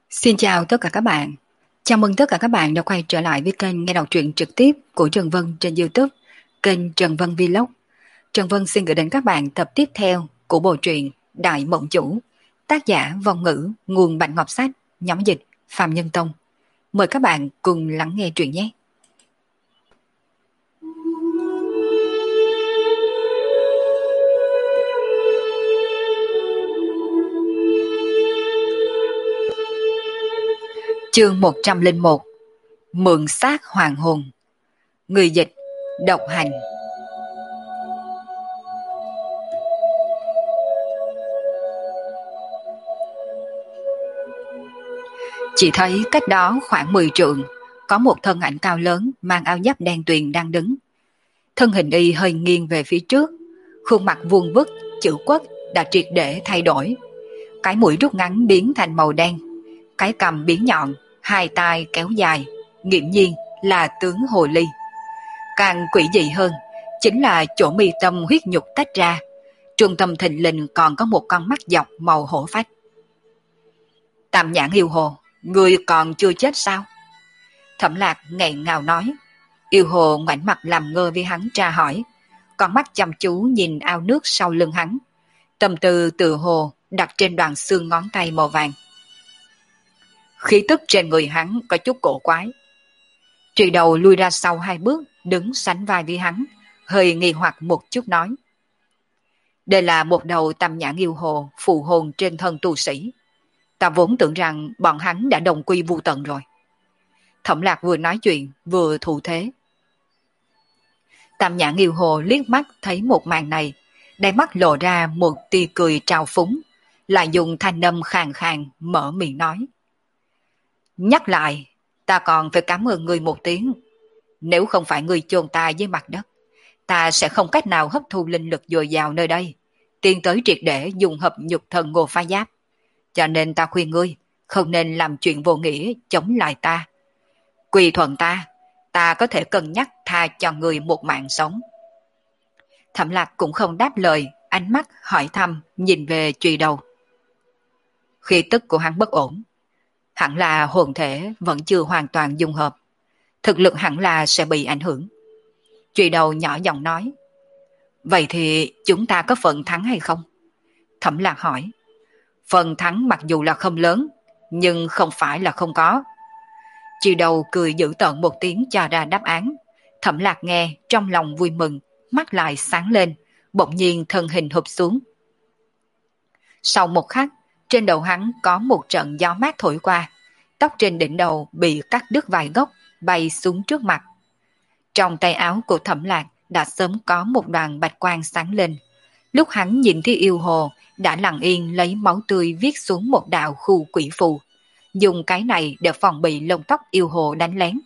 Xin chào tất cả các bạn. Chào mừng tất cả các bạn đã quay trở lại với kênh nghe đọc truyện trực tiếp của Trần Vân trên YouTube, kênh Trần Vân Vlog. Trần Vân xin gửi đến các bạn tập tiếp theo của bộ truyện Đại Mộng Chủ, tác giả Vong Ngữ, nguồn Bạch Ngọc Sách, nhóm dịch Phạm Nhân Tông. Mời các bạn cùng lắng nghe truyện nhé. Chương 101: Mượn xác hoàng hồn. Người dịch Độc Hành. Chỉ thấy cách đó khoảng 10 trượng có một thân ảnh cao lớn mang áo giáp đen tuyền đang đứng. Thân hình y hơi nghiêng về phía trước, khuôn mặt vuông vức, chữ quốc đã triệt để thay đổi. Cái mũi rút ngắn biến thành màu đen, cái cằm biến nhọn, hai tai kéo dài, nghiễm nhiên là tướng hồ ly. Càng quỷ dị hơn chính là chỗ mi tâm huyết nhục tách ra, trung tâm thình lình còn có một con mắt dọc màu hổ phách. Tam Nhãn Yêu Hồ, ngươi còn chưa chết sao? Thẩm Lạc nghẹn ngào nói. Yêu Hồ ngoảnh mặt làm ngơ với hắn tra hỏi, con mắt chăm chú nhìn ao nước sau lưng hắn. Tâm tư tự hồ đặt trên đoạn xương ngón tay màu vàng. Khí tức trên người hắn có chút cổ quái. Trụy Đầu lui ra sau 2 bước, đứng sánh vai với hắn, hơi nghi hoặc một chút nói. Đây là một đầu Tam Nhãn Yêu Hồ phù hồn trên thân tu sĩ. Ta vốn tưởng rằng bọn hắn đã đồng quy vu tận rồi. Thẩm Lạc vừa nói chuyện vừa thủ thế. Tam Nhãn Yêu Hồ liếc mắt thấy một màn này, đáy mắt lộ ra một tia cười trào phúng, lại dùng thanh âm khàn khàn mở miệng nói. Nhắc lại, ta còn phải cảm ơn ngươi một tiếng. Nếu không phải ngươi chôn ta dưới mặt đất, ta sẽ không cách nào hấp thu linh lực dồi dào nơi đây, tiến tới triệt để dùng hợp nhục thần Ngô Phá Giáp. Cho nên ta khuyên ngươi không nên làm chuyện vô nghĩa chống lại ta. Quy thuận ta có thể cân nhắc tha cho ngươi một mạng sống. Thẩm Lạc cũng không đáp lời, ánh mắt hỏi thăm nhìn về Trụy Đầu. Khí tức của hắn bất ổn, hẳn là hồn thể vẫn chưa hoàn toàn dung hợp, thực lực hẳn là sẽ bị ảnh hưởng. Trụy Đầu nhỏ giọng nói. Vậy thì chúng ta có phần thắng hay không? Thẩm Lạc hỏi. Phần thắng mặc dù là không lớn, nhưng không phải là không có. Trụy Đầu cười dữ tợn một tiếng cho ra đáp án. Thẩm Lạc nghe trong lòng vui mừng, mắt lại sáng lên, bỗng nhiên thân hình hụp xuống. Sau một khắc, trên đầu hắn có một trận gió mát thổi qua, tóc trên đỉnh đầu bị cắt đứt vài gốc, bay xuống trước mặt. Trong tay áo của Thẩm Lạc đã sớm có một đoàn bạch quang sáng lên. Lúc hắn nhìn thấy Yêu Hồ, đã lặng yên lấy máu tươi viết xuống một đạo khu quỷ phù, dùng cái này để phòng bị lông tóc Yêu Hồ đánh lén.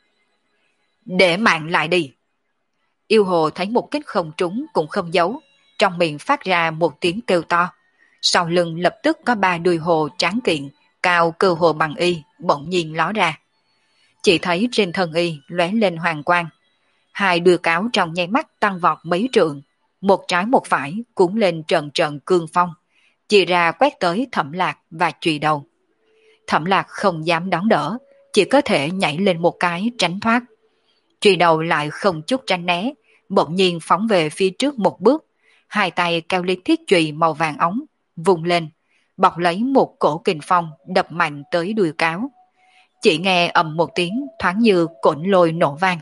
Để mạng lại đi. Yêu Hồ thấy một kích không trúng cũng không giấu, trong miệng phát ra một tiếng kêu to. Sau lưng lập tức có 3 đuôi hồ tráng kiện, cao cơ hồ bằng y, bỗng nhiên ló ra. Chỉ thấy trên thân y lóe lên hoàng quang. 2 đuôi cáo trong nháy mắt tăng vọt mấy trượng, một trái một phải cuốn lên trận trận cương phong, chia ra quét tới Thẩm Lạc và Trụy Đầu. Thẩm Lạc không dám đón đỡ, chỉ có thể nhảy lên một cái tránh thoát. Trụy Đầu lại không chút tránh né, bỗng nhiên phóng về phía trước một bước, 2 tay kéo lấy thiết chùy màu vàng óng, vùng lên, bọc lấy một cổ kình phong đập mạnh tới đuôi cáo. Chỉ nghe ầm một tiếng thoáng như cổn lôi nổ vang.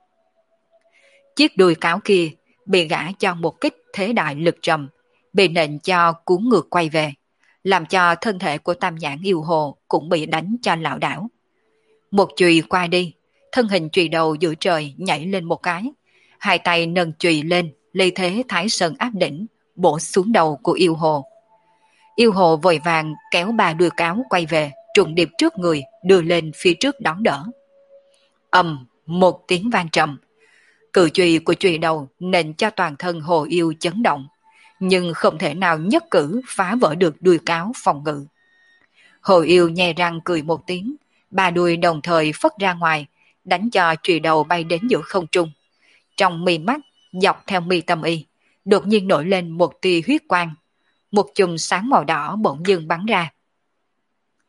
Chiếc đuôi cáo kia bị gã cho một kích thế đại lực trầm, bị nện cho cuốn ngược quay về, làm cho thân thể của Tam Nhãn Yêu Hồ cũng bị đánh cho lảo đảo. Một chùy qua đi, thân hình Trụy Đầu giữa trời nhảy lên một cái, 2 tay nâng chùy lên, lấy thế Thái Sơn áp đỉnh, bổ xuống đầu của Yêu Hồ. Yêu Hồ vội vàng kéo 3 đuôi cáo quay về, trùng điệp trước người, đưa lên phía trước đón đỡ. Ầm, một tiếng vang trầm. Cự chùy của Trụy Đầu nện cho toàn thân Hồ Yêu chấn động, nhưng không thể nào nhất cử phá vỡ được đuôi cáo phòng ngự. Hồ Yêu nhe răng cười một tiếng, 3 đuôi đồng thời phất ra ngoài, đánh cho Trụy Đầu bay đến giữa không trung. Trong mi mắt, dọc theo mi tâm y, đột nhiên nổi lên một tia huyết quang. Một chùm sáng màu đỏ bỗng dưng bắn ra.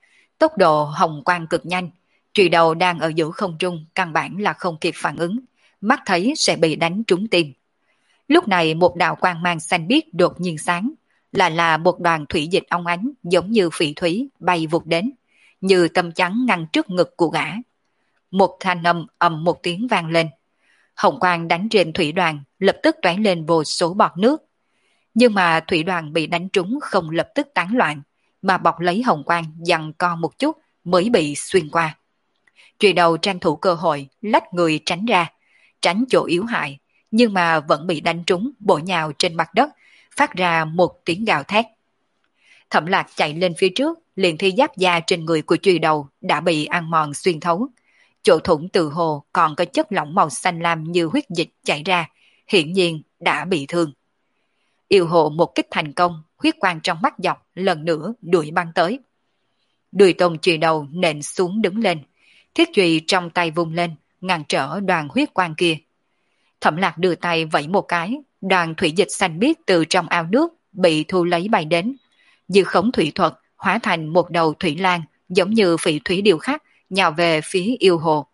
Tốc độ hồng quang cực nhanh, chùy đầu đang ở giữa không trung căn bản là không kịp phản ứng, mắt thấy sẽ bị đánh trúng tim. Lúc này một đạo quang mang xanh biếc đột nhiên sáng, là một đoàn thủy dịch óng ánh giống như phỉ thúy bay vụt đến, như tâm chắn ngăn trước ngực của gã. Một thanh âm ầm một tiếng vang lên. Hồng quang đánh trên thủy đoàn lập tức tóe lên vô số bọt nước. Nhưng mà thủy đoàn bị đánh trúng không lập tức tán loạn, mà bọc lấy hồng quang giằng co một chút mới bị xuyên qua. Chùy đầu tranh thủ cơ hội lách người tránh ra, tránh chỗ yếu hại, nhưng mà vẫn bị đánh trúng bổ nhào trên mặt đất, phát ra một tiếng gào thét. Thẩm Lạc chạy lên phía trước, liền thi giáp da trên người của chùy đầu đã bị ăn mòn xuyên thấu. Chỗ thủng từ hồ còn có chất lỏng màu xanh lam như huyết dịch chảy ra, hiển nhiên đã bị thương. Yêu hồ một kích thành công, huyết quang trong mắt dọc lần nữa đuổi băng tới. Đùi tông chùy đầu nện xuống đứng lên, thiết chùy trong tay vung lên, ngăn trở đoàn huyết quang kia. Thẩm Lạc đưa tay vẫy một cái, đoàn thủy dịch xanh biếc từ trong ao nước bị thu lấy bay đến. Như khống thủy thuật hóa thành một đầu thủy lang giống như phỉ thủy điêu khắc nhào về phía yêu hồ.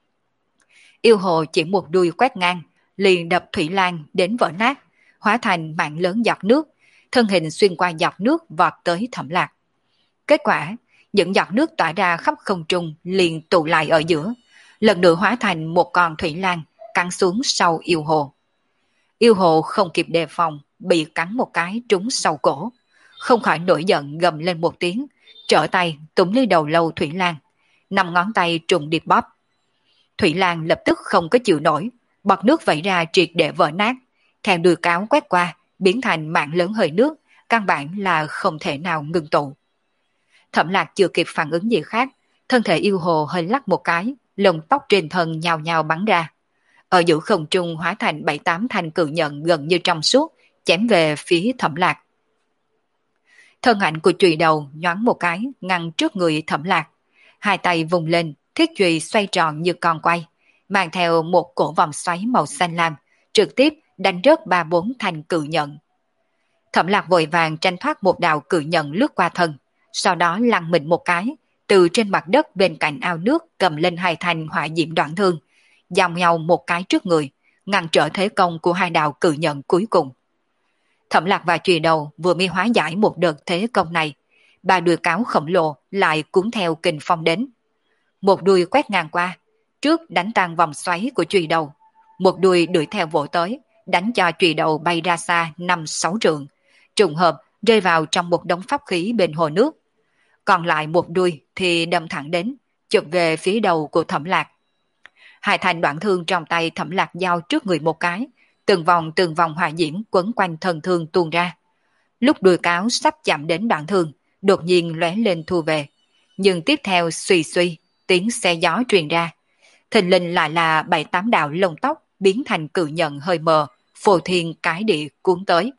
Yêu hồ chỉ một đuôi quét ngang, liền đập thủy lang đến vỡ nát, hóa thành mạng lớn giọt nước, thân hình xuyên qua giọt nước vọt tới Thẩm Lạc. Kết quả, những giọt nước tỏa ra khắp không trung liền tụ lại ở giữa, lần nữa hóa thành một con thủy lang cắn xuống sau yêu hồ. Yêu hồ không kịp đề phòng, bị cắn một cái trúng sau cổ, không khỏi nổi giận gầm lên một tiếng, trở tay túm lấy đầu lâu thủy lang, 5 ngón tay trùng điệp bóp. Thủy lang lập tức không có chịu nổi, bọt nước vẩy ra triệt để vỡ nát, theo đuôi cáo quét qua, biến thành mạng lớn hơi nước, căn bản là không thể nào ngừng tụ. Thẩm Lạc chưa kịp phản ứng gì khác, thân thể yêu hồ hơi lắc một cái, lông tóc trên thân nhào nhào bắn ra. Ở giữa không trung hóa thành 7-8 thanh cự nhận gần như trong suốt, chém về phía Thẩm Lạc. Thân ảnh của chùy đầu nhoáng một cái, ngăn trước người Thẩm Lạc. Hai tay vùng lên, thiết chùy xoay tròn như con quay, mang theo một cổ vòng xoáy màu xanh lam, trực tiếp đánh rớt 3-4 thanh cự nhận. Thẩm Lạc vội vàng tranh thoát một đạo cự nhận lướt qua thân, sau đó lăn mình một cái, từ trên mặt đất bên cạnh ao nước cầm lên 2 thanh hỏa diễm đoạn thương, dòng nhau một cái trước người, ngăn trở thế công của 2 đạo cự nhận cuối cùng. Thẩm Lạc và chùy đầu vừa mới hóa giải một đợt thế công này, 3 đuôi cáo khổng lồ lại cuốn theo kình phong đến. Một đuôi quét ngang qua, trước đánh tan vòng xoáy của chùy đầu, một đuôi đuổi theo vỗ tới, đánh cho chùy đầu bay ra xa 5-6 trượng, trùng hợp rơi vào trong một đống pháp khí bên hồ nước. Còn lại một đuôi thì đâm thẳng đến, chụp về phía đầu của Thẩm Lạc. 2 thanh đoạn thương trong tay Thẩm Lạc giao trước người một cái, từng vòng hỏa diễm quấn quanh thân thương tuôn ra. Lúc đuôi cáo sắp chạm đến đoạn thương, đột nhiên lóe lên thu về, nhưng tiếp theo suy suy, tiếng xe gió truyền ra. Thình lình lại là 7-8 đạo lông tóc biến thành cự nhận hơi mờ, phô thiên cái địa cuốn tới.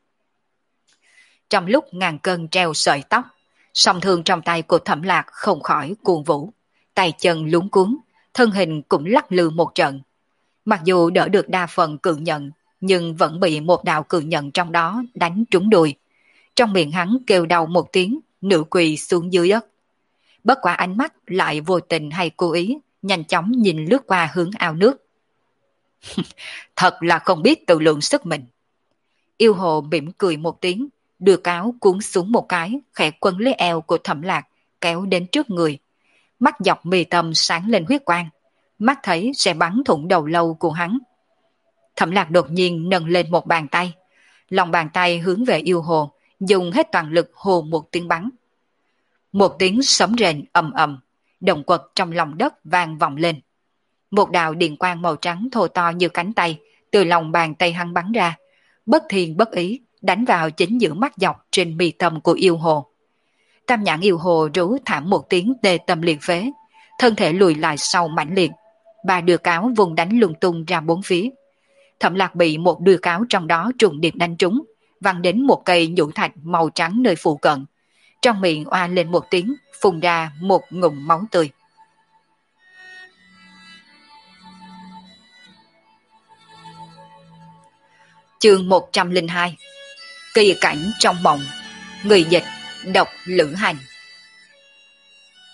Trong lúc ngàn cân treo sợi tóc, song thương trong tay của Thẩm Lạc không khỏi cuồng vũ, tay chân luống cuốn, thân hình cũng lắc lư một trận. Mặc dù đỡ được đa phần cự nhận, nhưng vẫn bị một đạo cự nhận trong đó đánh trúng đùi. Trong miệng hắn kêu đau một tiếng, nửa quỳ xuống dưới đất. Bất quả ánh mắt lại vô tình hay cố ý, nhanh chóng nhìn lướt qua hướng ao nước. Thật là không biết tự lượng sức mình. Yêu hồ mỉm cười một tiếng, đưa cáo cuốn xuống một cái, khẽ quấn lấy eo của Thẩm Lạc, kéo đến trước người. Mắt dọc mi tâm sáng lên huyết quang, mắt thấy sẽ bắn thủng đầu lâu của hắn. Thẩm Lạc đột nhiên nâng lên một bàn tay, lòng bàn tay hướng về yêu hồ, dùng hết toàn lực hồ một tiếng bắn. Một tiếng sấm rền ầm ầm, động quật trong lòng đất vang vọng lên. Một đạo điện quang màu trắng thô to như cánh tay từ lòng bàn tay hắn bắn ra, bất thiên bất ý đánh vào chính giữa mắt dọc trên mi tâm của yêu hồ. Tam nhãn yêu hồ rú thảm một tiếng tê tâm liệt phế, thân thể lùi lại sau mãnh liệt. 3 đuôi cáo vùng đánh lung tung ra 4 phía. Thẩm Lạc bị một đuôi cáo trong đó trùng điệp đánh trúng, văng đến một cây nhũ thạch màu trắng nơi phụ cận. Trong miệng oa lên một tiếng, phun ra một ngụm máu tươi. Chương 102. Kỳ cảnh trong mộng. Người dịch độc Lữ Hành.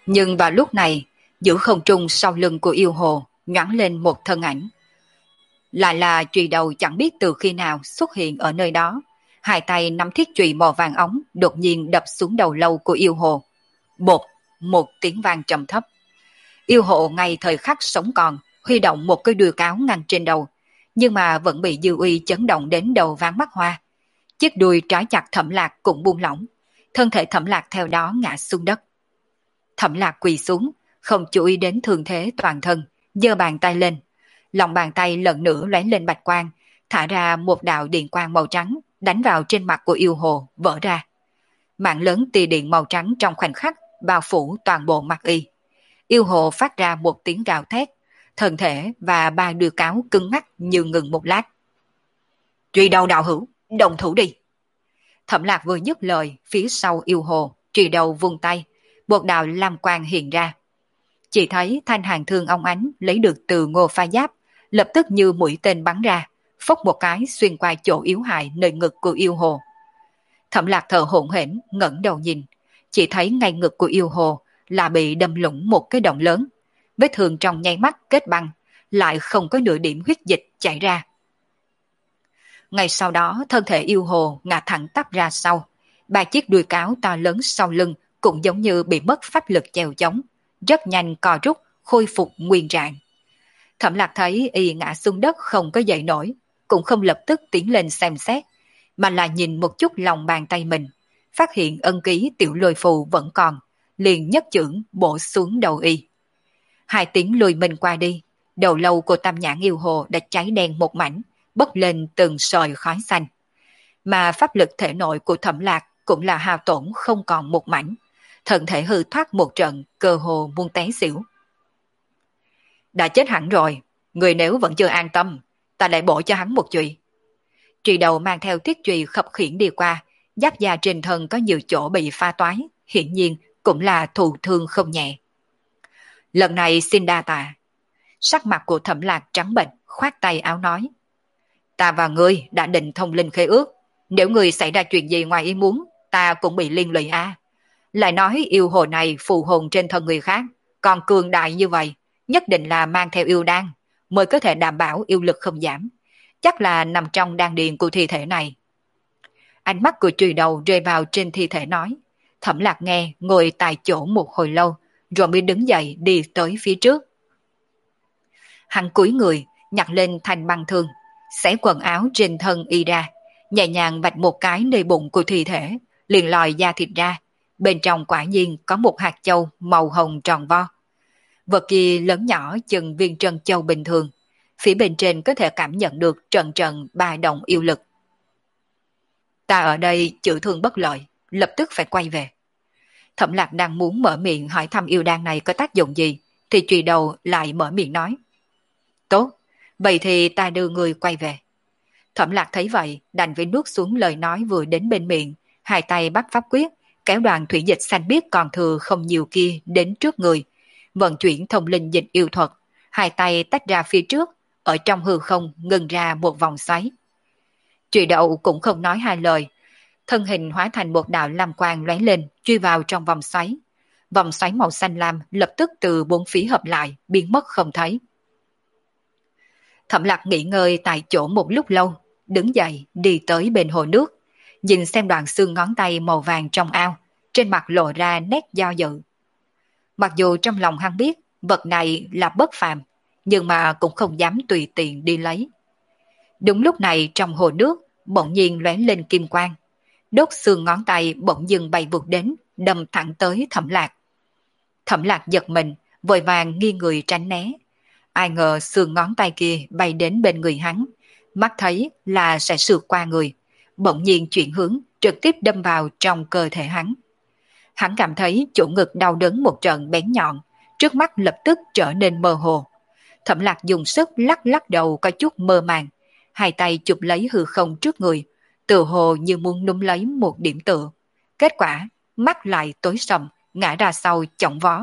Nhưng vào lúc này, giữa không trung sau lưng của yêu hồ nhoáng lên một thân ảnh. Lại là chùy đầu chẳng biết từ khi nào xuất hiện ở nơi đó. Hai tay nắm thiết chùy màu vàng ống đột nhiên đập xuống đầu lâu của yêu hồ. Bột, một tiếng vang trầm thấp. Yêu hộ ngay thời khắc sống còn, huy động một cái đuôi cáo ngăn trên đầu, nhưng mà vẫn bị dư uy chấn động đến đầu ván mắt hoa. Chiếc đuôi trói chặt Thẩm Lạc cũng buông lỏng, thân thể Thẩm Lạc theo đó ngã xuống đất. Thẩm Lạc quỳ xuống, không chú ý đến thương thế toàn thân, giơ bàn tay lên. Lòng bàn tay lần nữa lóe lên bạch quang, thả ra một đạo điện quang màu trắng, đánh vào trên mặt của yêu hồ, vỡ ra. Mạng lớn tia điện màu trắng trong khoảnh khắc bao phủ toàn bộ mặt y. Yêu hồ phát ra một tiếng gào thét, thân thể và ba đuôi cáo cứng ngắc như ngừng một lát. Truy đầu đạo hữu, đồng thủ đi. Thẩm Lạc vừa dứt lời, phía sau yêu hồ, truy đầu vung tay, một đạo lam quang hiện ra. Chỉ thấy thanh hàng thương ong ánh lấy được từ Ngô Pha Giáp, lập tức như mũi tên bắn ra, phốc một cái xuyên qua chỗ yếu hại nơi ngực của yêu hồ. Thẩm Lạc thở hổn hển ngẩng đầu nhìn, chỉ thấy ngay ngực của yêu hồ là bị đâm lủng một cái động lớn, vết thương trong nháy mắt kết băng, lại không có nửa điểm huyết dịch chảy ra. Ngay sau đó thân thể yêu hồ ngã thẳng tắp ra sau, ba chiếc đuôi cáo to lớn sau lưng cũng giống như bị mất pháp lực chèo chống, rất nhanh co rút khôi phục nguyên trạng. Thẩm Lạc thấy y ngã xuống đất không có dậy nổi, cũng không lập tức tiến lên xem xét, mà là nhìn một chút lòng bàn tay mình, phát hiện ân ký tiểu lôi phù vẫn còn, liền nhất chưởng bổ xuống đầu y. Hai tiếng lùi mình qua đi, đầu lâu của Tam Nhãn yêu hồ đã cháy đen một mảnh, bốc lên từng sợi khói xanh. Mà pháp lực thể nội của Thẩm Lạc cũng là hao tổn không còn một mảnh, thân thể hư thoát một trận, cơ hồ muốn té xỉu. Đã chết hẳn rồi, người nếu vẫn chưa an tâm, ta lại bổ cho hắn một chùy. Trì đầu mang theo thiết chùy khập khiễng đi qua, giáp da trên thân có nhiều chỗ bị pha toái, hiển nhiên cũng là thụ thương không nhẹ. Lần này xin đa tạ. Sắc mặt của Thẩm Lạc trắng bệch, khoát tay áo nói: Ta và ngươi đã định thông linh khế ước, nếu ngươi xảy ra chuyện gì ngoài ý muốn, ta cũng bị liên lụy a. Lại nói yêu hồ này phù hồn trên thân người khác, còn cường đại như vậy, nhất định là mang theo yêu đan, mới có thể đảm bảo yêu lực không giảm. Chắc là nằm trong đan điền của thi thể này. Ánh mắt của Trùy Đầu rơi vào trên thi thể nói. Thẩm Lạc nghe ngồi tại chỗ một hồi lâu, rồi mới đứng dậy đi tới phía trước. Hắn cúi người, nhặt lên thanh băng thương, xé quần áo trên thân y ra, nhẹ nhàng vạch một cái nơi bụng của thi thể, liền lòi da thịt ra. Bên trong quả nhiên có một hạt châu màu hồng tròn vo. Vật kia lớn nhỏ chừng viên trân châu bình thường, phía bên trên có thể cảm nhận được trận trận ba động yêu lực. Ta ở đây chữa thương bất lợi, lập tức phải quay về. Thẩm Lạc đang muốn mở miệng hỏi thăm yêu đan này có tác dụng gì, thì Trùy Đầu lại mở miệng nói. Tốt, vậy thì ta đưa người quay về. Thẩm Lạc thấy vậy, đành phải nuốt xuống lời nói vừa đến bên miệng, hai tay bắt pháp quyết, kéo đoàn thủy dịch xanh biếc còn thừa không nhiều kia đến trước người, vận chuyển thông linh dịch yêu thuật, hai tay tách ra phía trước, ở trong hư không ngừng ra một vòng xoáy. Trùy Đậu cũng không nói hai lời, thân hình hóa thành một đạo lam quang lóe lên, truy vào trong vòng xoáy. Vòng xoáy màu xanh lam lập tức từ bốn phía hợp lại, biến mất không thấy. Thẩm Lạc nghỉ ngơi tại chỗ một lúc lâu, đứng dậy đi tới bên hồ nước, nhìn xem đoạn xương ngón tay màu vàng trong ao, trên mặt lộ ra nét do dự. Mặc dù trong lòng hắn biết vật này là bất phàm, nhưng mà cũng không dám tùy tiện đi lấy. Đúng lúc này trong hồ nước bỗng nhiên lóe lên kim quang, đốt xương ngón tay bỗng dưng bay vụt đến, đâm thẳng tới Thẩm Lạc. Thẩm Lạc giật mình, vội vàng nghiêng người tránh né. Ai ngờ xương ngón tay kia bay đến bên người hắn, mắt thấy là sẽ sượt qua người, bỗng nhiên chuyển hướng, trực tiếp đâm vào trong cơ thể hắn. Hắn cảm thấy chỗ ngực đau đớn một trận bén nhọn, trước mắt lập tức trở nên mơ hồ. Thẩm Lạc dùng sức lắc lắc đầu có chút mơ màng, hai tay chụp lấy hư không trước người, tự hồ như muốn núm lấy một điểm tựa. Kết quả, mắt lại tối sầm, ngã ra sau chỏng vó.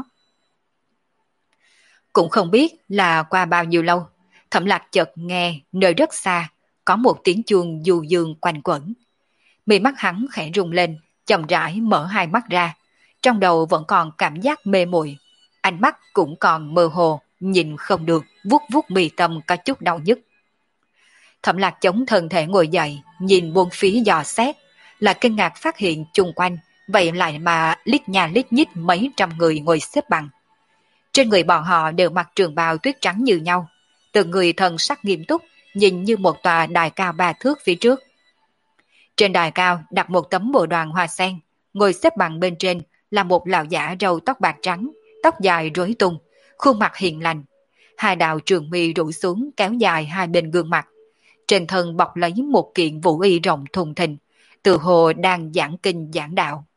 Cũng không biết là qua bao nhiêu lâu, Thẩm Lạc chợt nghe nơi rất xa có một tiếng chuông du dương quanh quẩn. Mi mắt hắn khẽ rung lên, chậm rãi mở hai mắt ra, trong đầu vẫn còn cảm giác mê muội, ánh mắt cũng còn mơ hồ, nhìn không được, vuốt vuốt mi tâm có chút đau nhức. Thẩm Lạc chống thân thể ngồi dậy, nhìn buông phía dò xét, là kinh ngạc phát hiện chung quanh, vậy lại mà lít nhà lít nhít mấy trăm người ngồi xếp bằng. Trên người bọn họ đều mặc trường bào tuyết trắng như nhau, từng người thần sắc nghiêm túc, nhìn như một tòa đài cao 3 thước phía trước. Trên đài cao đặt một tấm bộ đoàn hoa sen, ngồi xếp bằng bên trên là một lão giả râu tóc bạc trắng, tóc dài rối tung, khuôn mặt hiền lành. Hai đạo trường mi rủ xuống kéo dài hai bên gương mặt. Trên thân bọc lấy một kiện vũ y rộng thùng thình, tự hồ đang giảng kinh giảng đạo.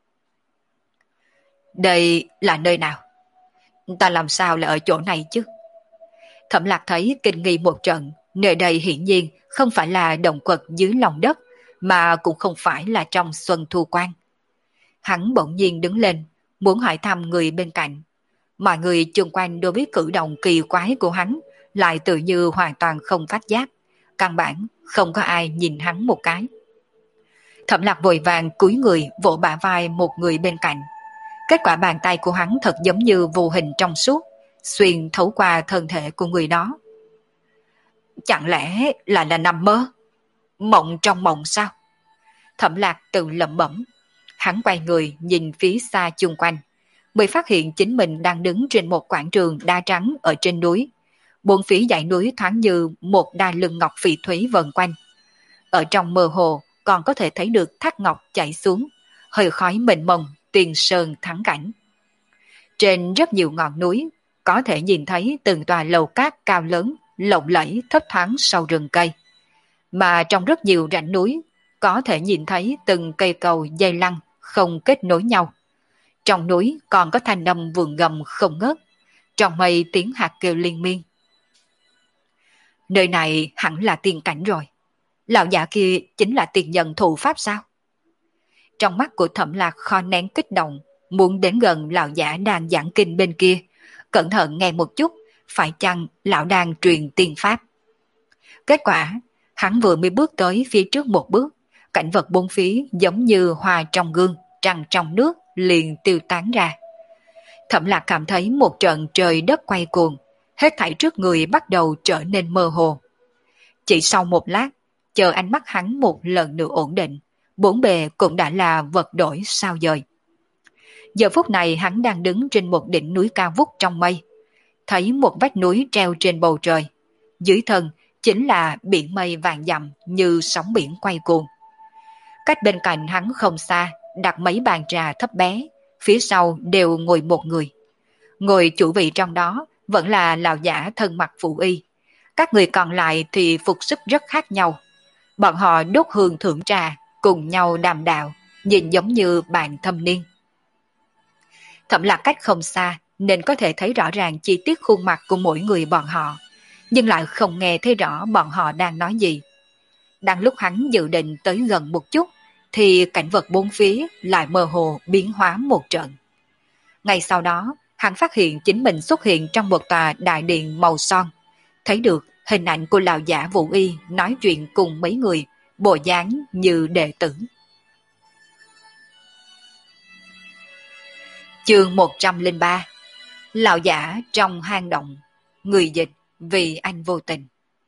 Đây là nơi nào? Ta làm sao lại ở chỗ này chứ? Thẩm Lạc thấy kinh nghi một trận, nơi đây hiển nhiên không phải là động quật dưới lòng đất, mà cũng không phải là trong Xuân Thu Quan. Hắn bỗng nhiên đứng lên, muốn hỏi thăm người bên cạnh. Mọi người chung quanh đối với cử động kỳ quái của hắn lại tự như hoàn toàn không phát giác, căn bản không có ai nhìn hắn một cái. Thẩm Lạc vội vàng cúi người vỗ bả vai một người bên cạnh. Kết quả bàn tay của hắn thật giống như vô hình trong suốt, xuyên thấu qua thân thể của người đó. Chẳng lẽ là nằm mơ? Mộng trong mộng sao? Thẩm Lạc tự lẩm bẩm. Hắn quay người nhìn phía xa chung quanh, mới phát hiện chính mình đang đứng trên một quảng trường đá trắng ở trên núi. Bốn phía dãy núi thoáng như một đai lưng ngọc phỉ thúy vần quanh. Ở trong mơ hồ còn có thể thấy được thác ngọc chảy xuống, hơi khói mịn mông, tiền sơn thắng cảnh. Trên rất nhiều ngọn núi có thể nhìn thấy từng tòa lầu cát cao lớn, lộng lẫy thấp thoáng sau rừng cây. Mà trong rất nhiều rãnh núi có thể nhìn thấy từng cây cầu dây lăng không kết nối nhau. Trong núi còn có thanh âm vườn gầm không ngớt, trong mây tiếng hạt kêu liên miên. Nơi này hẳn là tiên cảnh rồi. Lão giả kia chính là tiền nhân thụ pháp sao? Trong mắt của Thẩm Lạc khó nén kích động, muốn đến gần lão giả đang giảng kinh bên kia, cẩn thận nghe một chút, phải chăng lão đang truyền tiên pháp. Kết quả, hắn vừa mới bước tới phía trước một bước, cảnh vật bốn phía giống như hoa trong gương, trăng trong nước liền tiêu tán ra. Thẩm Lạc cảm thấy một trận trời đất quay cuồng, hết thảy trước người bắt đầu trở nên mơ hồ. Chỉ sau một lát, chờ ánh mắt hắn một lần nữa ổn định, bốn bề cũng đã là vật đổi sao dời. Giờ phút này hắn đang đứng trên một đỉnh núi cao vút trong mây, thấy một vách núi treo trên bầu trời, dưới thân chính là biển mây vàng dặm như sóng biển quay cuồng. Cách bên cạnh hắn không xa, đặt mấy bàn trà thấp bé, phía sau đều ngồi một người. Ngồi chủ vị trong đó vẫn là lão giả thân mặc phụ y. Các người còn lại thì phục sức rất khác nhau. Bọn họ đốt hương thưởng trà, cùng nhau đàm đạo, nhìn giống như bạn thâm niên. Thẩm Lạc cách không xa nên có thể thấy rõ ràng chi tiết khuôn mặt của mỗi người bọn họ, nhưng lại không nghe thấy rõ bọn họ đang nói gì. Đang lúc hắn dự định tới gần một chút, thì cảnh vật bốn phía lại mơ hồ biến hóa một trận. Ngay sau đó, hắn phát hiện chính mình xuất hiện trong một tòa đại điện màu son, thấy được hình ảnh của lão giả Vũ Y nói chuyện cùng mấy người, bộ dáng như đệ tử. Chương 103. Lão giả trong hang động. Người dịch vì anh vô tình.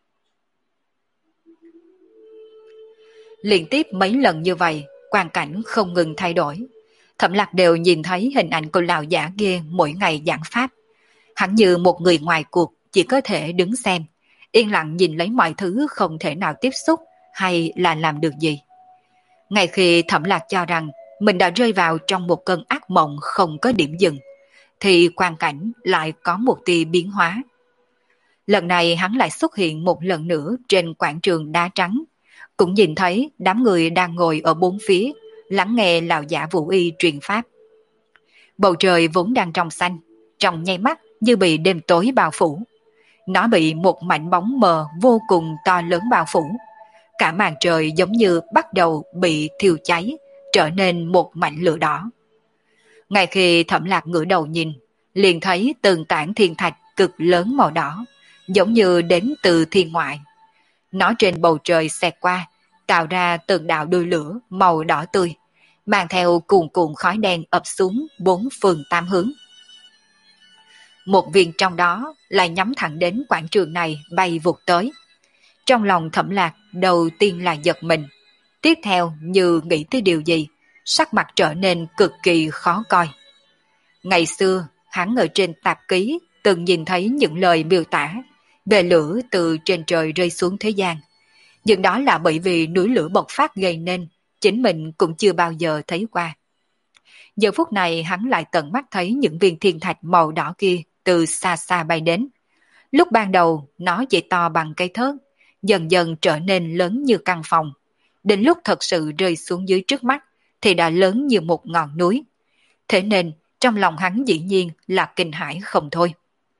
Liên tiếp mấy lần như vậy, quang cảnh không ngừng thay đổi. Thẩm Lạc đều nhìn thấy hình ảnh của lão giả kia mỗi ngày giảng pháp. Hắn như một người ngoài cuộc, chỉ có thể đứng xem, yên lặng nhìn lấy mọi thứ, không thể nào tiếp xúc hay là làm được gì. Ngay khi Thẩm Lạc cho rằng mình đã rơi vào trong một cơn ác mộng không có điểm dừng, thì quang cảnh lại có một tia biến hóa. Lần này hắn lại xuất hiện một lần nữa trên quảng trường đá trắng, cũng nhìn thấy đám người đang ngồi ở bốn phía, lắng nghe lão giả Vũ Y truyền pháp. Bầu trời vốn đang trong xanh, trong nháy mắt như bị đêm tối bao phủ. Nó bị một mảnh bóng mờ vô cùng to lớn bao phủ. Cả màn trời giống như bắt đầu bị thiêu cháy, trở nên một mảnh lửa đỏ. Ngay khi Thẩm Lạc ngửa đầu nhìn, liền thấy từng tảng thiên thạch cực lớn màu đỏ, giống như đến từ thiên ngoại. Nó trên bầu trời xẹt qua, tạo ra từng đạo đuôi lửa màu đỏ tươi, mang theo cuồn cuộn khói đen ập xuống bốn phương tám hướng. Một viên trong đó lại nhắm thẳng đến quảng trường này bay vụt tới. Trong lòng Thẩm Lạc đầu tiên là giật mình, tiếp theo như nghĩ tới điều gì, sắc mặt trở nên cực kỳ khó coi. Ngày xưa, hắn ở trên tạp ký từng nhìn thấy những lời miêu tả về lửa từ trên trời rơi xuống thế gian. Nhưng đó là bởi vì núi lửa bộc phát gây nên, chính mình cũng chưa bao giờ thấy qua. Giờ phút này hắn lại tận mắt thấy những viên thiên thạch màu đỏ kia từ xa xa bay đến. Lúc ban đầu nó chỉ to bằng cây thớt, dần dần trở nên lớn như căn phòng. Đến lúc thật sự rơi xuống dưới trước mắt thì đã lớn như một ngọn núi. Thế nên trong lòng hắn dĩ nhiên là kinh hãi không thôi.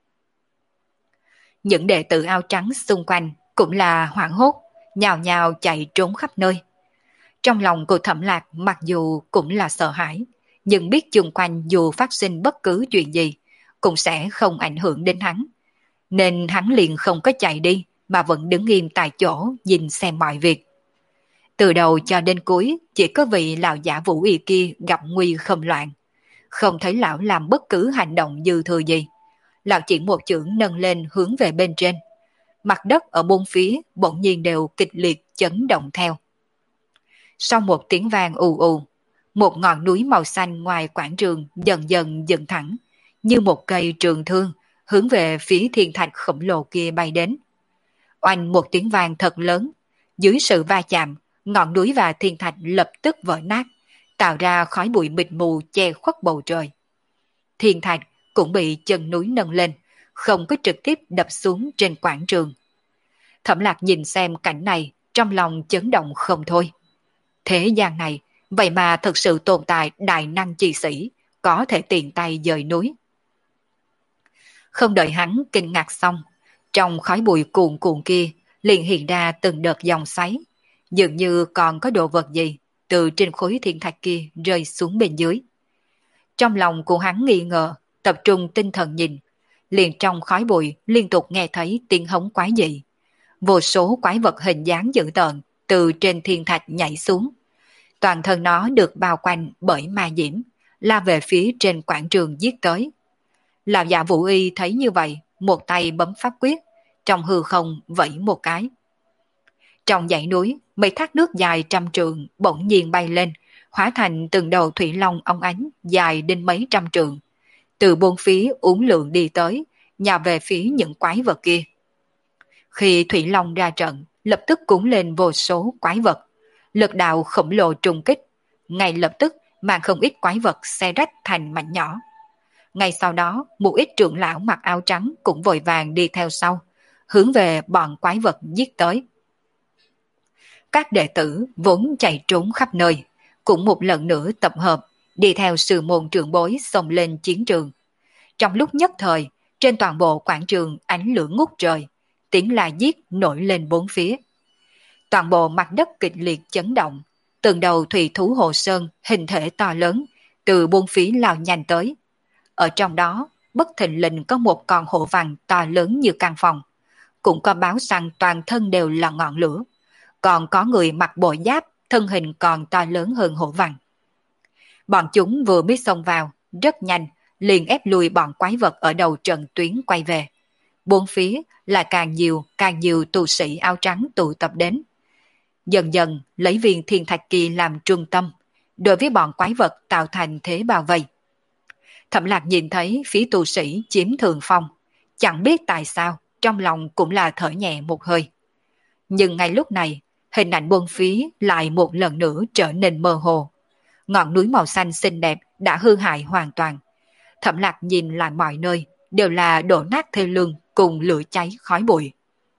Những đệ tử áo trắng xung quanh cũng là hoảng hốt, nhào nhào chạy trốn khắp nơi. Trong lòng của Thẩm Lạc mặc dù cũng là sợ hãi, nhưng biết chung quanh dù phát sinh bất cứ chuyện gì cũng sẽ không ảnh hưởng đến hắn. Nên hắn liền không có chạy đi mà vẫn đứng im tại chỗ nhìn xem mọi việc. Từ đầu cho đến cuối chỉ có vị lão giả Vũ Y kia gặp nguy không loạn. Không thấy lão làm bất cứ hành động dư thừa gì. Lão chỉ một chưởng nâng lên hướng về bên trên. Mặt đất ở bốn phía bỗng nhiên đều kịch liệt chấn động theo. Sau một tiếng vang ù ù, một ngọn núi màu xanh ngoài quảng trường dần dần dựng thẳng, như một cây trường thương hướng về phía thiên thạch khổng lồ kia bay đến. Oanh một tiếng vang thật lớn, dưới sự va chạm, ngọn núi và thiên thạch lập tức vỡ nát, tạo ra khói bụi mịt mù che khuất bầu trời. Thiên thạch cũng bị chân núi nâng lên, không có trực tiếp đập xuống trên quảng trường. Thẩm Lạc nhìn xem cảnh này, trong lòng chấn động không thôi. Thế gian này, vậy mà thực sự tồn tại đại năng chi sĩ, có thể tiện tay dời núi. Không đợi hắn kinh ngạc xong, trong khói bụi cuồn cuộn kia liền hiện ra từng đợt dòng xoáy, dường như còn có đồ vật gì từ trên khối thiên thạch kia rơi xuống bên dưới. Trong lòng của hắn nghi ngờ, tập trung tinh thần nhìn, liền trong khói bụi liên tục nghe thấy tiếng hống quái dị. Vô số quái vật hình dáng dữ tợn từ trên thiên thạch nhảy xuống. Toàn thân nó được bao quanh bởi ma diễm, la về phía trên quảng trường giết tới. Lão giả Vũ Y thấy như vậy, một tay bấm pháp quyết, trong hư không vẫy một cái. Trong dãy núi, mấy thác nước dài trăm trượng bỗng nhiên bay lên, hóa thành từng đầu thủy long óng ánh dài đến mấy trăm trượng. Từ bốn phía uốn lượn đi tới, nhào về phía những quái vật kia. Khi thủy long ra trận, lập tức cuốn lên vô số quái vật. Lực đạo khổng lồ trùng kích, ngay lập tức mang không ít quái vật xé rách thành mảnh nhỏ. Ngay sau đó, một ít trưởng lão mặc áo trắng cũng vội vàng đi theo sau, hướng về bọn quái vật giết tới. Các đệ tử vốn chạy trốn khắp nơi, cũng một lần nữa tập hợp, đi theo sư môn trưởng bối xông lên chiến trường. Trong lúc nhất thời, trên toàn bộ quảng trường ánh lửa ngút trời, tiếng la giết nổi lên bốn phía. Toàn bộ mặt đất kịch liệt chấn động, từng đầu thủy thú hồ sơn hình thể to lớn, từ bốn phía lao nhanh tới. Ở trong đó, bất thình lình có một con hổ vàng to lớn như căn phòng. Cũng có báo rằng toàn thân đều là ngọn lửa. Còn có người mặc bộ giáp, thân hình còn to lớn hơn hổ vàng. Bọn chúng vừa biết xông vào, rất nhanh, liền ép lùi bọn quái vật ở đầu trận tuyến quay về. Bốn phía là càng nhiều tù sĩ áo trắng tụ tập đến. Dần dần lấy viên thiên thạch kỳ làm trung tâm, đối với bọn quái vật tạo thành thế bao vây. Thẩm Lạc nhìn thấy phía tù sĩ chiếm thượng phong, chẳng biết tại sao, trong lòng cũng là thở nhẹ một hơi. Nhưng ngay lúc này, hình ảnh bốn phía lại một lần nữa trở nên mơ hồ. Ngọn núi màu xanh xinh đẹp đã hư hại hoàn toàn. Thẩm Lạc nhìn lại mọi nơi, đều là đổ nát thê lương cùng lửa cháy khói bụi.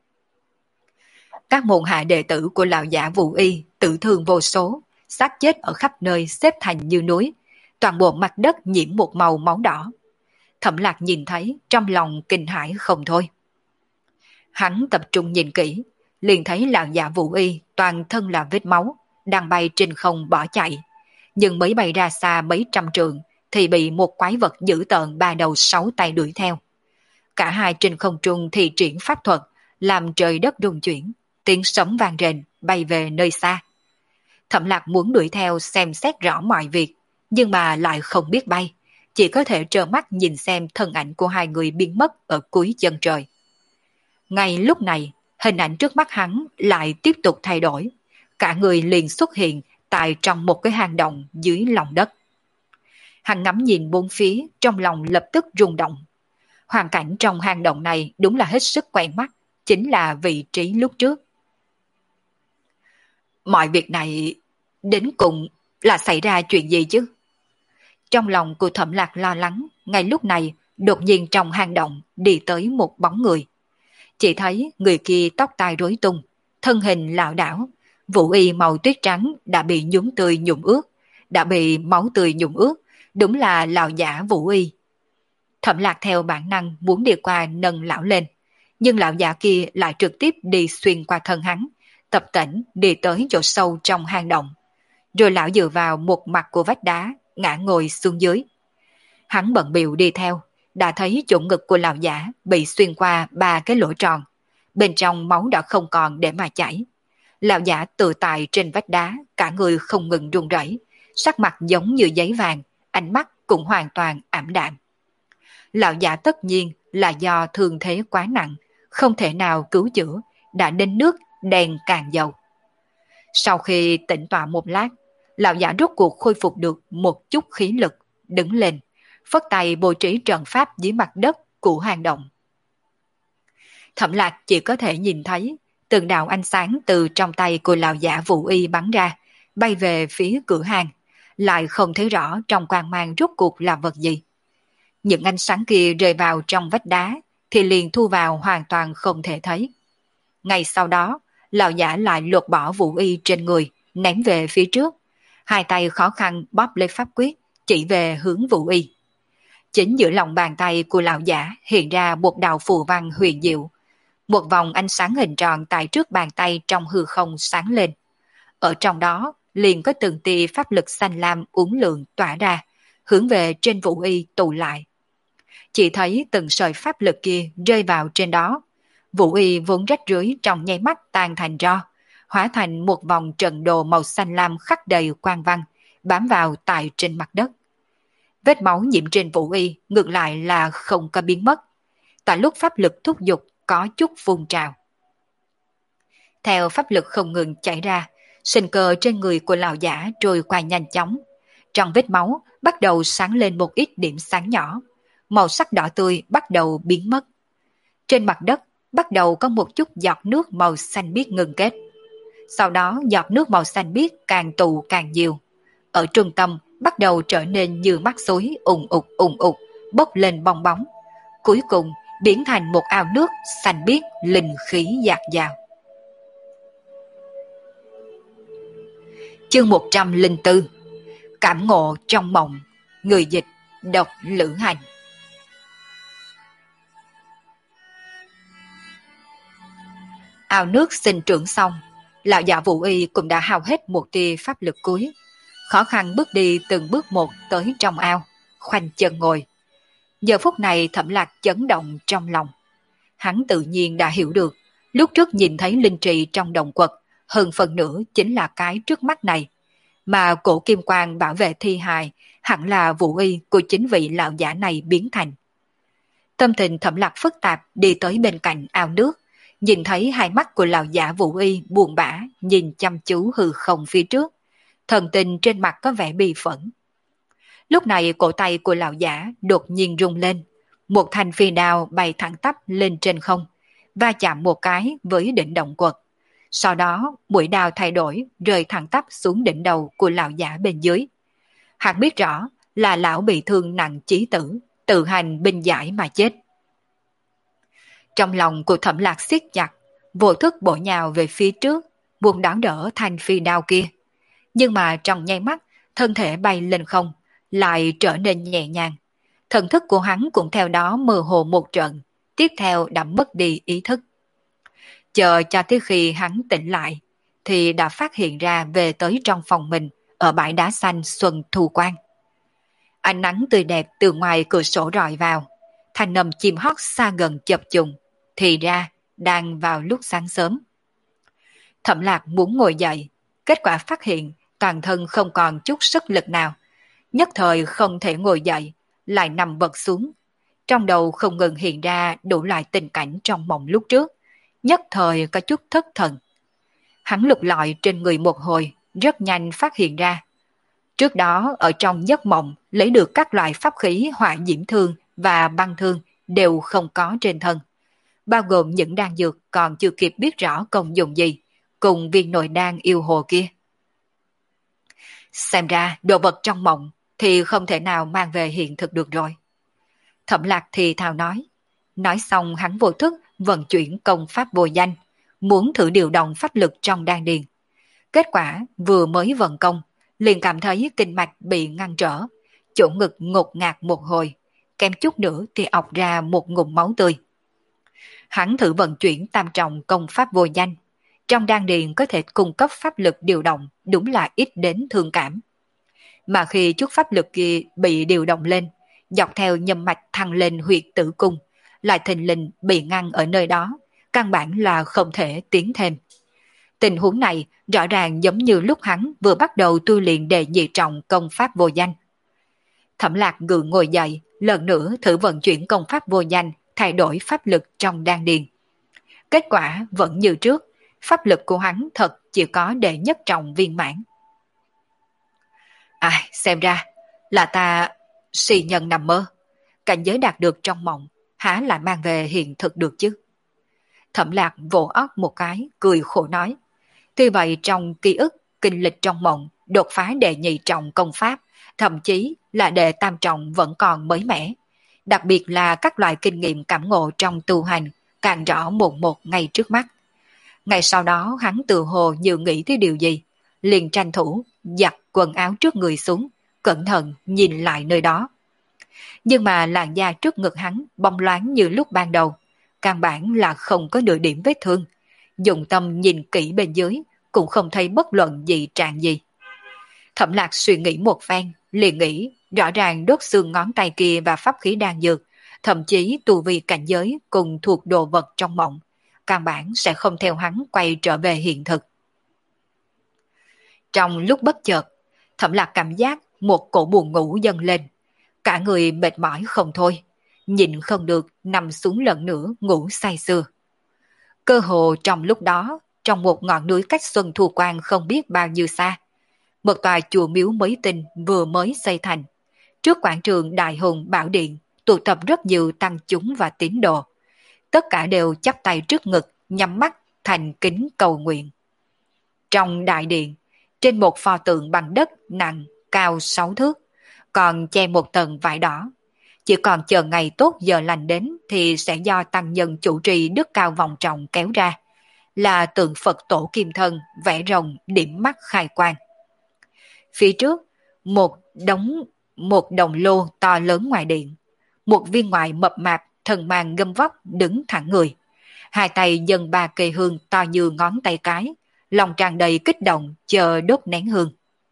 Các môn hạ đệ tử của lão giả Vũ Y tử thương vô số, xác chết ở khắp nơi xếp thành như núi, toàn bộ mặt đất nhiễm một màu máu đỏ. Thẩm Lạc nhìn thấy trong lòng kinh hãi không thôi. Hắn tập trung nhìn kỹ, liền thấy lão giả Vũ Y toàn thân là vết máu, đang bay trên không bỏ chạy. Nhưng mới bay ra xa mấy trăm trượng thì bị một quái vật dữ tợn ba đầu sáu tay đuổi theo. Cả hai trên không trung thì triển pháp thuật, làm trời đất rung chuyển, tiếng sấm vang rền bay về nơi xa. Thẩm Lạc muốn đuổi theo xem xét rõ mọi việc, nhưng mà lại không biết bay, chỉ có thể trơ mắt nhìn xem thân ảnh của hai người biến mất ở cuối chân trời. Ngay lúc này, hình ảnh trước mắt hắn lại tiếp tục thay đổi, cả người liền xuất hiện tại trong một cái hang động dưới lòng đất. Hắn ngắm nhìn bốn phía, trong lòng lập tức rung động. Hoàn cảnh trong hang động này đúng là hết sức quen mắt, chính là vị trí lúc trước. Mọi việc này đến cùng là xảy ra chuyện gì chứ? Trong lòng của Thẩm Lạc lo lắng, ngay lúc này đột nhiên trong hang động đi tới một bóng người. Chỉ thấy người kia tóc tai rối tung, thân hình lảo đảo, vũ y màu tuyết trắng đã bị nhúm tươi nhuộm ướt, đã bị máu tươi nhuộm ướt, đúng là lão giả vũ y. Thẩm Lạc theo bản năng muốn đi qua nâng lão lên, nhưng lão giả kia lại trực tiếp đi xuyên qua thân hắn, tập tễnh đi tới chỗ sâu trong hang động. Rồi lão dựa vào một mặt của vách đá, ngã ngồi xuống dưới. Hắn bận bịu đi theo, đã thấy chỗ ngực của lão giả bị xuyên qua 3 cái lỗ tròn. Bên trong máu đã không còn để mà chảy. Lão giả tự tại trên vách đá, cả người không ngừng run rẩy, sắc mặt giống như giấy vàng, ánh mắt cũng hoàn toàn ảm đạm. Lão giả tất nhiên là do thương thế quá nặng, không thể nào cứu chữa, đã đến nước đèn càng dầu. Sau khi tĩnh tọa một lát, lão giả rốt cuộc khôi phục được một chút khí lực, đứng lên, phất tay bố trí trận pháp dưới mặt đất của hang động. Thẩm Lạc chỉ có thể nhìn thấy từng đạo ánh sáng từ trong tay của lão giả vũ y bắn ra, bay về phía cửa hang, lại không thấy rõ trong quang mang rốt cuộc là vật gì. Những ánh sáng kia rơi vào trong vách đá thì liền thu vào hoàn toàn không thể thấy. Ngay sau đó, lão giả lại lột bỏ vũ y trên người, ném về phía trước. Hai tay khó khăn bóp lấy pháp quyết, chỉ về hướng vũ y. Chính giữa lòng bàn tay của lão giả hiện ra một đạo phù văn huyền diệu. Một vòng ánh sáng hình tròn tại trước bàn tay trong hư không sáng lên. Ở trong đó liền có từng tia pháp lực xanh lam uốn lượn tỏa ra, hướng về trên vũ y tụ lại. Chỉ thấy từng sợi pháp lực kia rơi vào trên đó. Vũ y vốn rách rưới trong nháy mắt tan thành tro, hóa thành một vòng trận đồ màu xanh lam khắc đầy quang văn, bám vào tại trên mặt đất. Vết máu nhiễm trên vũ y ngược lại là không có biến mất. Tại lúc pháp lực thúc giục có chút phun trào. Theo pháp lực không ngừng chảy ra, sinh cơ trên người của lão giả trôi qua nhanh chóng. Trong vết máu bắt đầu sáng lên một ít điểm sáng nhỏ, màu sắc đỏ tươi bắt đầu biến mất. Trên mặt đất bắt đầu có một chút giọt nước màu xanh biếc ngừng kết. Sau đó giọt nước màu xanh biếc càng tụ càng nhiều. Ở trung tâm bắt đầu trở nên như mắt suối ùng ục, bốc lên bong bóng. Cuối cùng biến thành một ao nước xanh biếc linh khí dạt dào. Chương 104. Cảm ngộ trong mộng. Người dịch Độc Lữ Hành. Ao nước sinh trưởng xong, lão giả vũ y cũng đã hao hết một tia pháp lực cuối, khó khăn bước đi từng bước một tới trong ao, khoanh chân ngồi. Giờ phút này Thẩm Lạc chấn động trong lòng. Hắn tự nhiên đã hiểu được, lúc trước nhìn thấy linh trì trong động quật, hơn phần nửa chính là cái trước mắt này, mà cổ kim quang bảo vệ thi hài hẳn là vũ y của chính vị lão giả này biến thành. Tâm tình Thẩm Lạc phức tạp đi tới bên cạnh ao nước, nhìn thấy hai mắt của lão giả vũ y buồn bã nhìn chăm chú hư không phía trước, thần tình trên mặt có vẻ bi phẫn. Lúc này cổ tay của lão giả đột nhiên rung lên, một thanh phi đao bay thẳng tắp lên trên không, va chạm một cái với đỉnh động quật. Sau đó mũi đao thay đổi rơi thẳng tắp xuống đỉnh đầu của lão giả bên dưới. Hắn biết rõ là lão bị thương nặng chí tử, tự hành binh giải mà chết. Trong lòng của Thẩm Lạc siết chặt, vô thức bổ nhào về phía trước, buông đón đỡ thanh phi đao kia. Nhưng mà trong nháy mắt, thân thể bay lên không, lại trở nên nhẹ nhàng. Thần thức của hắn cũng theo đó mơ hồ một trận, tiếp theo đã mất đi ý thức. Chờ cho tới khi hắn tỉnh lại, thì đã phát hiện ra về tới trong phòng mình, ở bãi đá xanh xuân thu quang. Ánh nắng tươi đẹp từ ngoài cửa sổ rọi vào, thanh âm chim hót xa gần chập trùng, thì ra đang vào lúc sáng sớm. Thẩm Lạc muốn ngồi dậy, kết quả phát hiện toàn thân không còn chút sức lực nào, nhất thời không thể ngồi dậy, lại nằm vật xuống. Trong đầu không ngừng hiện ra đủ loại tình cảnh trong mộng lúc trước, nhất thời có chút thất thần. Hắn lục lọi trên người một hồi, rất nhanh phát hiện ra. Trước đó ở trong giấc mộng lấy được các loại pháp khí hỏa diễm thương và băng thương đều không có trên thân, bao gồm những đan dược còn chưa kịp biết rõ công dụng gì, cùng viên nội đan yêu hồ kia. Xem ra đồ vật trong mộng thì không thể nào mang về hiện thực được rồi. Thẩm Lạc thì thào nói. Nói xong hắn vô thức vận chuyển công pháp vô danh, muốn thử điều động pháp lực trong đan điền. Kết quả vừa mới vận công, liền cảm thấy kinh mạch bị ngăn trở, chỗ ngực ngột ngạt một hồi, kém chút nữa thì ọc ra một ngụm máu tươi. Hắn thử vận chuyển tam trọng công pháp vô danh, trong đan điền có thể cung cấp pháp lực điều động đúng là ít đến thương cảm. Mà khi chút pháp lực kia bị điều động lên, dọc theo nhâm mạch thăng lên huyệt tử cung, lại thình lình bị ngăn ở nơi đó, căn bản là không thể tiến thêm. Tình huống này rõ ràng giống như lúc hắn vừa bắt đầu tu luyện đệ nhị trọng công pháp vô danh. Thẩm Lạc gượng ngồi dậy, lần nữa thử vận chuyển công pháp vô danh, thay đổi pháp lực trong đan điền. Kết quả vẫn như trước, pháp lực của hắn thật chỉ có đệ nhất trọng viên mãn. Xem ra là ta si nhân nằm mơ, cảnh giới đạt được trong mộng, há lại mang về hiện thực được chứ. Thẩm Lạc vỗ óc một cái, cười khổ nói. Tuy vậy trong ký ức, kinh lịch trong mộng, đột phá đệ nhị trọng công pháp, thậm chí là đệ tam trọng vẫn còn mới mẻ. Đặc biệt là các loại kinh nghiệm cảm ngộ trong tu hành, càng rõ một một ngay trước mắt. Ngày sau đó hắn tự hồ như nghĩ tới điều gì, liền tranh thủ, giặt quần áo trước người xuống, cẩn thận nhìn lại nơi đó. Nhưng mà làn da trước ngực hắn bóng loáng như lúc ban đầu, căn bản là không có nửa điểm vết thương. Dùng tâm nhìn kỹ bên dưới, cũng không thấy bất luận gì trạng gì. Thẩm Lạc suy nghĩ một phen, liền nghĩ rõ ràng đốt xương ngón tay kia và pháp khí đan dược, thậm chí tu vi cảnh giới cùng thuộc đồ vật trong mộng, căn bản sẽ không theo hắn quay trở về hiện thực. Trong lúc bất chợt, Thẩm Lạc cảm giác một cổ buồn ngủ dâng lên, cả người mệt mỏi không thôi, nhịn không được nằm xuống lần nữa ngủ say sưa. Cơ hồ trong lúc đó, trong một ngọn núi cách Xuân Thu Quan không biết bao nhiêu xa, một tòa chùa miếu mới tinh vừa mới xây thành. Trước quảng trường Đại Hùng Bảo Điện tụ tập rất nhiều tăng chúng và tín đồ. Tất cả đều chắp tay trước ngực, nhắm mắt, thành kính cầu nguyện. Trong đại điện, trên một pho tượng bằng đất nặng, cao 6 thước, còn che một tầng vải đỏ. Chỉ còn chờ ngày tốt giờ lành đến thì sẽ do tăng nhân chủ trì đức cao vọng trọng kéo ra. Là tượng Phật tổ kim thân, vẽ rồng, điểm mắt khai quang. Phía trước, một đồng lô to lớn ngoài điện. Một viên ngoại mập mạp, thần màng gâm vóc đứng thẳng người. Hai tay dâng ba cây hương to như ngón tay cái, lòng tràn đầy kích động chờ đốt nén hương.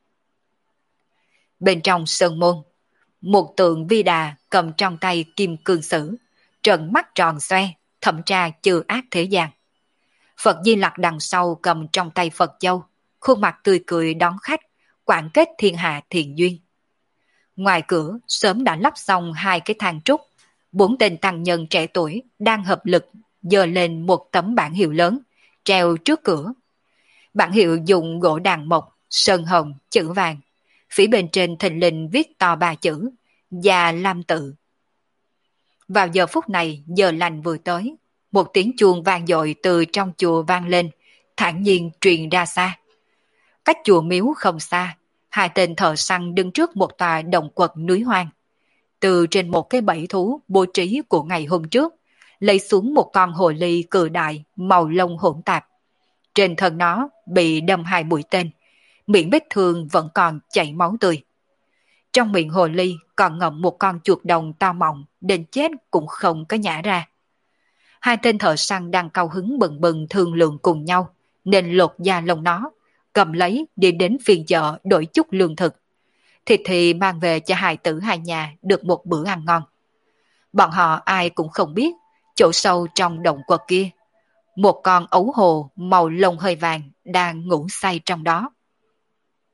Bên trong sơn môn, một tượng Vi Đà cầm trong tay kim cương sử, trợn mắt tròn xoe, thẩm tra trừ ác thế gian. Phật Di Lặc đằng sau cầm trong tay Phật châu, khuôn mặt tươi cười đón khách, quảng kết thiên hạ thiện duyên. Ngoài cửa sớm đã lắp xong hai cái thang trúc, 4 tên tăng nhân trẻ tuổi đang hợp lực giơ lên một tấm bảng hiệu lớn, treo trước cửa. Bảng hiệu dùng gỗ đàn mộc, sơn hồng, chữ vàng. Phía bên trên thình lình viết to 3 chữ, Già Lam Tự. Vào giờ phút này, giờ lành vừa tới, một tiếng chuông vang dội từ trong chùa vang lên, thản nhiên truyền ra xa. Cách chùa miếu không xa, hai tên thợ săn đứng trước một tòa động quật núi hoang. Từ trên một cái bẫy thú bố trí của ngày hôm trước, lấy xuống một con hồ ly cự đại, màu lông hỗn tạp. Trên thân nó bị đâm 2 mũi tên, miệng vết thương vẫn còn chảy máu tươi. Trong miệng hồ ly còn ngậm một con chuột đồng to mọng, đến chết cũng không có nhả ra. Hai tên thợ săn đang cao hứng bừng bừng thương lượng cùng nhau, nên lột da lông nó, cầm lấy đi đến phiên chợ đổi chút lương thực. Thịt thì mang về cho hài tử hai nhà được một bữa ăn ngon. Bọn họ ai cũng không biết, chỗ sâu trong động quật kia, một con ấu hồ màu lông hơi vàng đang ngủ say trong đó.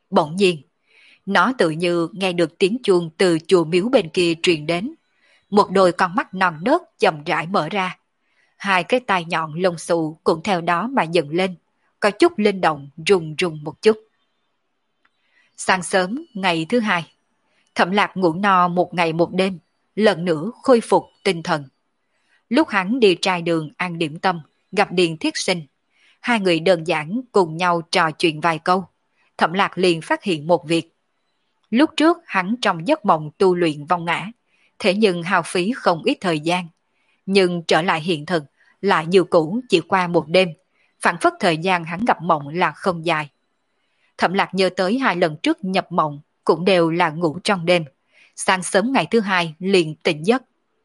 Bỗng nhiên, nó tự như nghe được tiếng chuông từ chùa miếu bên kia truyền đến. Một đôi con mắt non nớt chậm rãi mở ra. Hai cái tai nhọn lông xù cũng theo đó mà dựng lên, có chút linh động rùng rùng một chút. Sáng sớm ngày thứ hai, Thẩm Lạc ngủ no một ngày một đêm, lần nữa khôi phục tinh thần. Lúc hắn đi trai đường ăn điểm tâm, gặp Điền Thiết Sinh. Hai người đơn giản cùng nhau trò chuyện vài câu. Thẩm Lạc liền phát hiện một việc. Lúc trước hắn trong giấc mộng tu luyện vong ngã, thế nhưng hao phí không ít thời gian. Nhưng trở lại hiện thực, lại như cũ chỉ qua một đêm, phản phất thời gian hắn gặp mộng là không dài. Thẩm Lạc nhớ tới 2 lần trước nhập mộng cũng đều là ngủ trong đêm. Sáng sớm ngày thứ hai liền tỉnh giấc.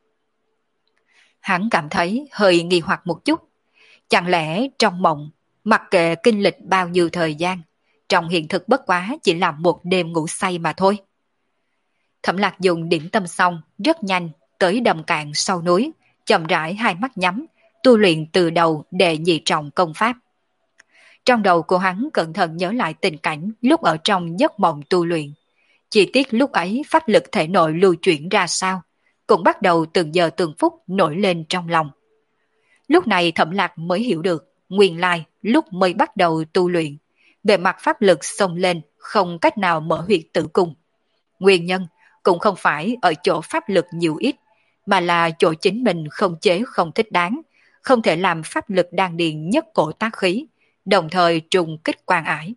Hắn cảm thấy hơi nghi hoặc một chút. Chẳng lẽ trong mộng, mặc kệ kinh lịch bao nhiêu thời gian, trong hiện thực bất quá chỉ là một đêm ngủ say mà thôi. Thẩm Lạc dùng điểm tâm xong rất nhanh tới đầm cạn sau núi, chậm rãi hai mắt nhắm, tu luyện từ đầu đệ nhị trọng công pháp. Trong đầu của hắn cẩn thận nhớ lại tình cảnh lúc ở trong giấc mộng tu luyện. Chi tiết lúc ấy pháp lực thể nội lưu chuyển ra sao, cũng bắt đầu từng giờ từng phút nổi lên trong lòng. Lúc này Thẩm Lạc mới hiểu được, nguyên lai lúc mới bắt đầu tu luyện, bề mặt pháp lực xông lên không cách nào mở huyệt tử cung. Nguyên nhân cũng không phải ở chỗ pháp lực nhiều ít, mà là chỗ chính mình không chế không thích đáng, không thể làm pháp lực đan điền nhất cổ tác khí, đồng thời trùng kích quan ải.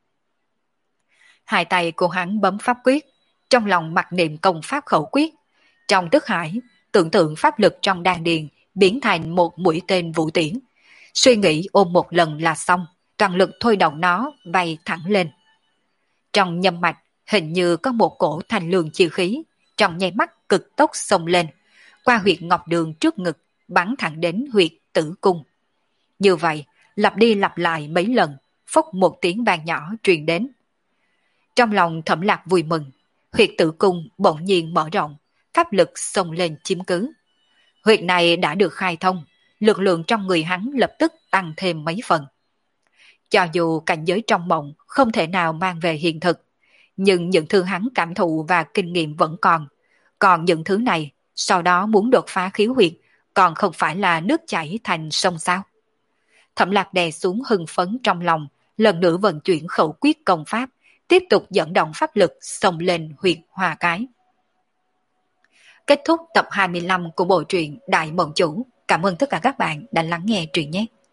Hai tay của hắn bấm pháp quyết, trong lòng mặc niệm công pháp khẩu quyết. Trong thức hải, tưởng tượng pháp lực trong đan điền biến thành một mũi tên vũ tiễn. Suy nghĩ ôm một lần là xong, toàn lực thôi động nó bay thẳng lên. Trong nhâm mạch, hình như có một cổ thanh lương chi khí, trong nháy mắt cực tốc xông lên, qua huyệt ngọc đường trước ngực, bắn thẳng đến huyệt tử cung. Như vậy, lặp đi lặp lại mấy lần, phốc một tiếng vang nhỏ truyền đến. Trong lòng Thẩm Lạc vui mừng, huyệt tử cung bỗng nhiên mở rộng, pháp lực xông lên chiếm cứ. Huyệt này đã được khai thông, lực lượng trong người hắn lập tức tăng thêm mấy phần. Cho dù cảnh giới trong mộng không thể nào mang về hiện thực, nhưng những thứ hắn cảm thụ và kinh nghiệm vẫn còn những thứ này, sau đó muốn đột phá khiếu huyệt, còn không phải là nước chảy thành sông sao. Thẩm Lạc đè xuống hưng phấn trong lòng, lần nữa vận chuyển khẩu quyết công pháp, tiếp tục dẫn động pháp lực xông lên huyệt Hoa Cái. Kết thúc tập 25 của bộ truyện Đại Mộng Chủ. Cảm ơn tất cả các bạn đã lắng nghe truyện nhé.